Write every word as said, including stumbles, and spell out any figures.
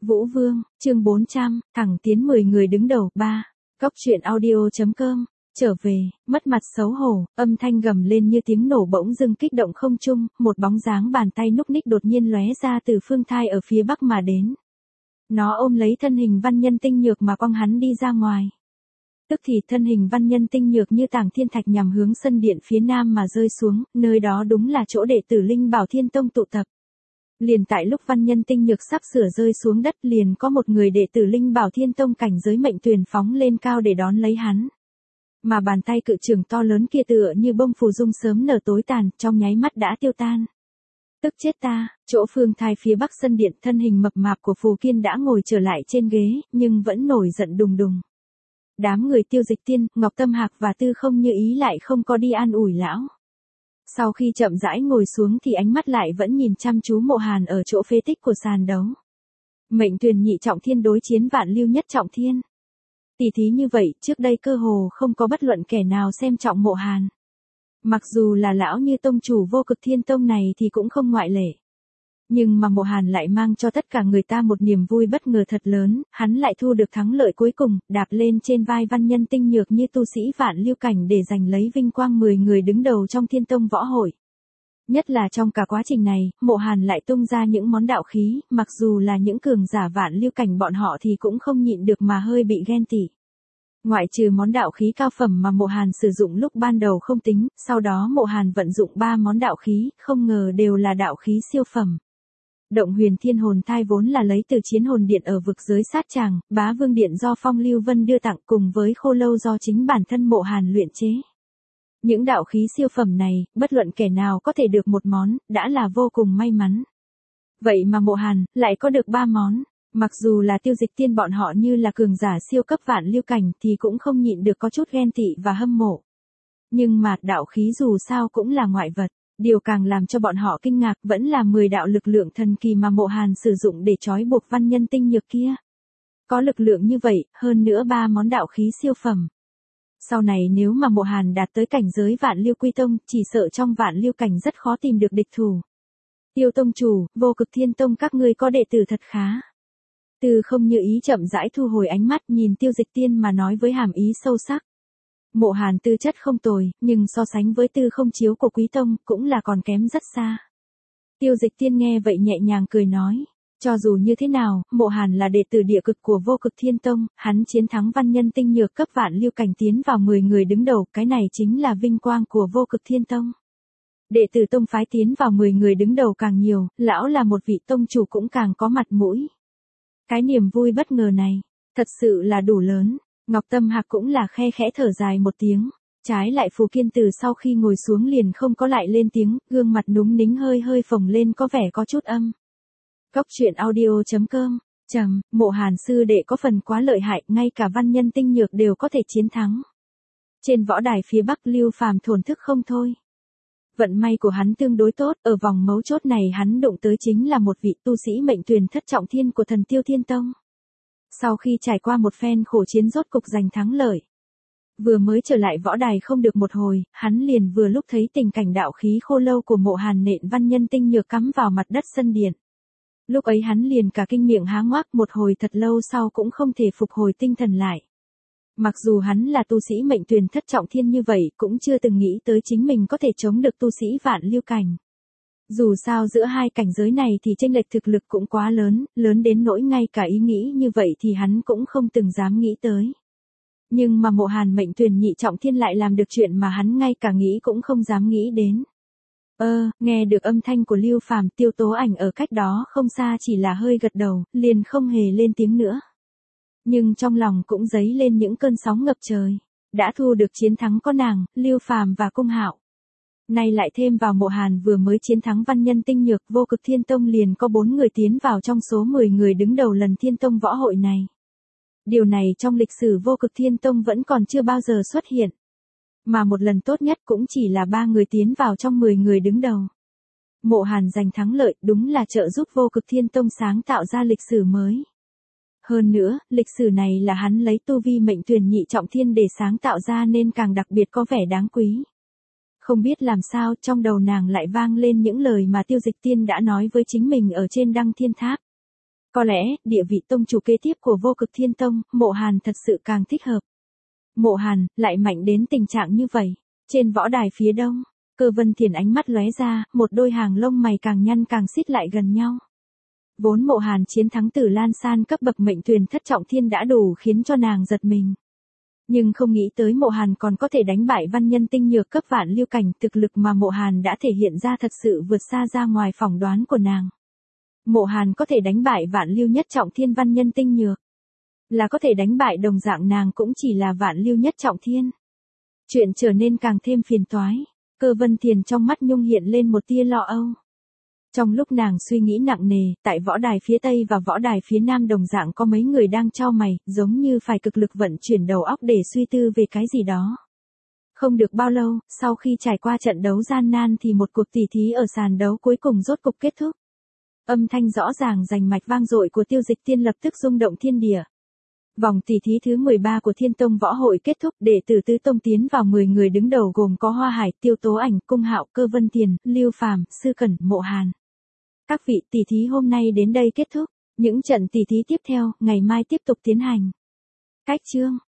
Vũ Vương, chương bốn trăm, thẳng tiến mười người đứng đầu, ba. Cóc truyện audio.com, trở về, mất mặt xấu hổ, âm thanh gầm lên như tiếng nổ bỗng dưng kích động không trung, một bóng dáng bàn tay núc ních đột nhiên lóe ra từ phương thai ở phía bắc mà đến. Nó ôm lấy thân hình văn nhân tinh nhược mà quăng hắn đi ra ngoài. Tức thì thân hình văn nhân tinh nhược như tảng thiên thạch nhằm hướng sân điện phía nam mà rơi xuống, nơi đó đúng là chỗ đệ tử Linh Bảo Thiên Tông tụ tập. Liền tại lúc văn nhân tinh nhược sắp sửa rơi xuống đất liền có một người đệ tử Linh Bảo Thiên Tông cảnh giới mệnh tuyển phóng lên cao để đón lấy hắn. Mà bàn tay cự trưởng to lớn kia tựa như bông phù dung sớm nở tối tàn, trong nháy mắt đã tiêu tan. Tức chết ta, chỗ phương thai phía bắc sân điện thân hình mập mạp của Phù Kiên đã ngồi trở lại trên ghế, nhưng vẫn nổi giận đùng đùng. Đám người Tiêu Dịch Tiên, Ngọc Tâm Hạc và Tư Không Như Ý lại không có đi an ủi lão. Sau khi chậm rãi ngồi xuống thì ánh mắt lại vẫn nhìn chăm chú Mộ Hàn ở chỗ phế tích của sàn đấu. Mệnh tuyển nhị trọng thiên đối chiến vạn lưu nhất trọng thiên. Tỷ thí như vậy, trước đây cơ hồ không có bất luận kẻ nào xem trọng Mộ Hàn. Mặc dù là lão như tông chủ Vô Cực Thiên Tông này thì cũng không ngoại lệ. Nhưng mà Mộ Hàn lại mang cho tất cả người ta một niềm vui bất ngờ thật lớn, hắn lại thu được thắng lợi cuối cùng, đạp lên trên vai văn nhân tinh nhược như tu sĩ vạn lưu cảnh để giành lấy vinh quang mười người đứng đầu trong Thiên Tông võ hội. Nhất là trong cả quá trình này, Mộ Hàn lại tung ra những món đạo khí, mặc dù là những cường giả vạn lưu cảnh bọn họ thì cũng không nhịn được mà hơi bị ghen tị. Ngoại trừ món đạo khí cao phẩm mà Mộ Hàn sử dụng lúc ban đầu không tính, sau đó Mộ Hàn vận dụng ba món đạo khí, không ngờ đều là đạo khí siêu phẩm. Động Huyền Thiên Hồn Thai vốn là lấy từ Chiến Hồn Điện ở vực giới sát tràng, Bá Vương Điện do Phong Lưu Vân đưa tặng cùng với Khô Lâu do chính bản thân Mộ Hàn luyện chế. Những đạo khí siêu phẩm này, bất luận kẻ nào có thể được một món, đã là vô cùng may mắn. Vậy mà Mộ Hàn, lại có được ba món. Mặc dù là Tiêu Dịch Tiên bọn họ như là cường giả siêu cấp vạn lưu cảnh thì cũng không nhịn được có chút ghen tị và hâm mộ. Nhưng mà đạo khí dù sao cũng là ngoại vật. Điều càng làm cho bọn họ kinh ngạc vẫn là mười đạo lực lượng thần kỳ mà Mộ Hàn sử dụng để trói buộc văn nhân tinh nhược kia. Có lực lượng như vậy, hơn nữa ba món đạo khí siêu phẩm. Sau này nếu mà Mộ Hàn đạt tới cảnh giới vạn lưu quy tông, chỉ sợ trong vạn lưu cảnh rất khó tìm được địch thủ. Tiêu tông chủ, Vô Cực Thiên Tông các ngươi có đệ tử thật khá. Tư Không Như Ý chậm rãi thu hồi ánh mắt nhìn Tiêu Dịch Tiên mà nói với hàm ý sâu sắc. Mộ Hàn tư chất không tồi, nhưng so sánh với Tư Không Chiếu của Quý Tông, cũng là còn kém rất xa. Tiêu Dịch Tiên nghe vậy nhẹ nhàng cười nói, cho dù như thế nào, Mộ Hàn là đệ tử địa cực của Vô Cực Thiên Tông, hắn chiến thắng văn nhân tinh nhược cấp vạn lưu cảnh tiến vào mười người đứng đầu, cái này chính là vinh quang của Vô Cực Thiên Tông. Đệ tử tông phái tiến vào mười người đứng đầu càng nhiều, lão là một vị tông chủ cũng càng có mặt mũi. Cái niềm vui bất ngờ này, thật sự là đủ lớn. Ngọc Tâm Hạc cũng là khe khẽ thở dài một tiếng, trái lại Phù Kiên từ sau khi ngồi xuống liền không có lại lên tiếng, gương mặt núng nính hơi hơi phồng lên có vẻ có chút âm. Cóc truyện audio.com, trầm, Mộ Hàn sư đệ có phần quá lợi hại, ngay cả văn nhân tinh nhược đều có thể chiến thắng. Trên võ đài phía bắc Lưu Phàm thổn thức không thôi. Vận may của hắn tương đối tốt, ở vòng mấu chốt này hắn đụng tới chính là một vị tu sĩ mệnh tuyển thất trọng thiên của Thần Tiêu Thiên Tông. Sau khi trải qua một phen khổ chiến rốt cục giành thắng lợi. Vừa mới trở lại võ đài không được một hồi, hắn liền vừa lúc thấy tình cảnh đạo khí khô lâu của Mộ Hàn nện văn nhân tinh nhược cắm vào mặt đất sân điện. Lúc ấy hắn liền cả kinh miệng há ngoác một hồi thật lâu sau cũng không thể phục hồi tinh thần lại. Mặc dù hắn là tu sĩ mệnh tuyển thất trọng thiên như vậy cũng chưa từng nghĩ tới chính mình có thể chống được tu sĩ vạn lưu cảnh. Dù sao giữa hai cảnh giới này thì chênh lệch thực lực cũng quá lớn, lớn đến nỗi ngay cả ý nghĩ như vậy thì hắn cũng không từng dám nghĩ tới. Nhưng mà Mộ Hàn mệnh tuyển nhị trọng thiên lại làm được chuyện mà hắn ngay cả nghĩ cũng không dám nghĩ đến. Ơ, nghe được âm thanh của Lưu Phàm, Tiêu Tố Ảnh ở cách đó không xa chỉ là hơi gật đầu, liền không hề lên tiếng nữa. Nhưng trong lòng cũng dấy lên những cơn sóng ngập trời. Đã thu được chiến thắng có nàng, Lưu Phàm và Cung Hạo. Nay lại thêm vào Mộ Hàn vừa mới chiến thắng văn nhân tinh nhược, Vô Cực Thiên Tông liền có bốn người tiến vào trong số mười người đứng đầu lần Thiên Tông võ hội này. Điều này trong lịch sử Vô Cực Thiên Tông vẫn còn chưa bao giờ xuất hiện. Mà một lần tốt nhất cũng chỉ là ba người tiến vào trong mười người đứng đầu. Mộ Hàn giành thắng lợi đúng là trợ giúp Vô Cực Thiên Tông sáng tạo ra lịch sử mới. Hơn nữa, lịch sử này là hắn lấy tu vi mệnh tuyển nhị trọng thiên để sáng tạo ra nên càng đặc biệt có vẻ đáng quý. Không biết làm sao trong đầu nàng lại vang lên những lời mà Tiêu Dịch Tiên đã nói với chính mình ở trên Đăng Thiên Tháp. Có lẽ, địa vị tông chủ kế tiếp của Vô Cực Thiên Tông, Mộ Hàn thật sự càng thích hợp. Mộ Hàn, lại mạnh đến tình trạng như vậy. Trên võ đài phía đông, Cơ Vân Thiền ánh mắt lóe ra, một đôi hàng lông mày càng nhăn càng xít lại gần nhau. Vốn Mộ Hàn chiến thắng Tử Lan San cấp bậc mệnh tuyền thất trọng thiên đã đủ khiến cho nàng giật mình. Nhưng không nghĩ tới Mộ Hàn còn có thể đánh bại văn nhân tinh nhược cấp vạn lưu cảnh, thực lực mà Mộ Hàn đã thể hiện ra thật sự vượt xa ra ngoài phỏng đoán của nàng. Mộ Hàn có thể đánh bại vạn lưu nhất trọng thiên văn nhân tinh nhược. Là có thể đánh bại đồng dạng nàng cũng chỉ là vạn lưu nhất trọng thiên. Chuyện trở nên càng thêm phiền toái. Cơ Vân Thiền trong mắt Nhung hiện lên một tia lo âu. Trong lúc nàng suy nghĩ nặng nề, tại võ đài phía Tây và võ đài phía Nam đồng dạng có mấy người đang chau mày, giống như phải cực lực vận chuyển đầu óc để suy tư về cái gì đó. Không được bao lâu, sau khi trải qua trận đấu gian nan thì một cuộc tỉ thí ở sàn đấu cuối cùng rốt cục kết thúc. Âm thanh rõ ràng rành mạch vang dội của Tiêu Dịch Tiên lập tức rung động thiên địa. Vòng tỉ thí thứ mười ba của Thiên Tông Võ Hội kết thúc, đệ tử tứ tông tiến vào mười người đứng đầu gồm có Hoa Hải, Tiêu Tố Ảnh, Cung Hạo, Cơ Vân Thiền, Lưu Phàm, Sư Cẩn, Mộ Hàn. Các vị, tỉ thí hôm nay đến đây kết thúc. Những trận tỉ thí tiếp theo, ngày mai tiếp tục tiến hành. Cách chương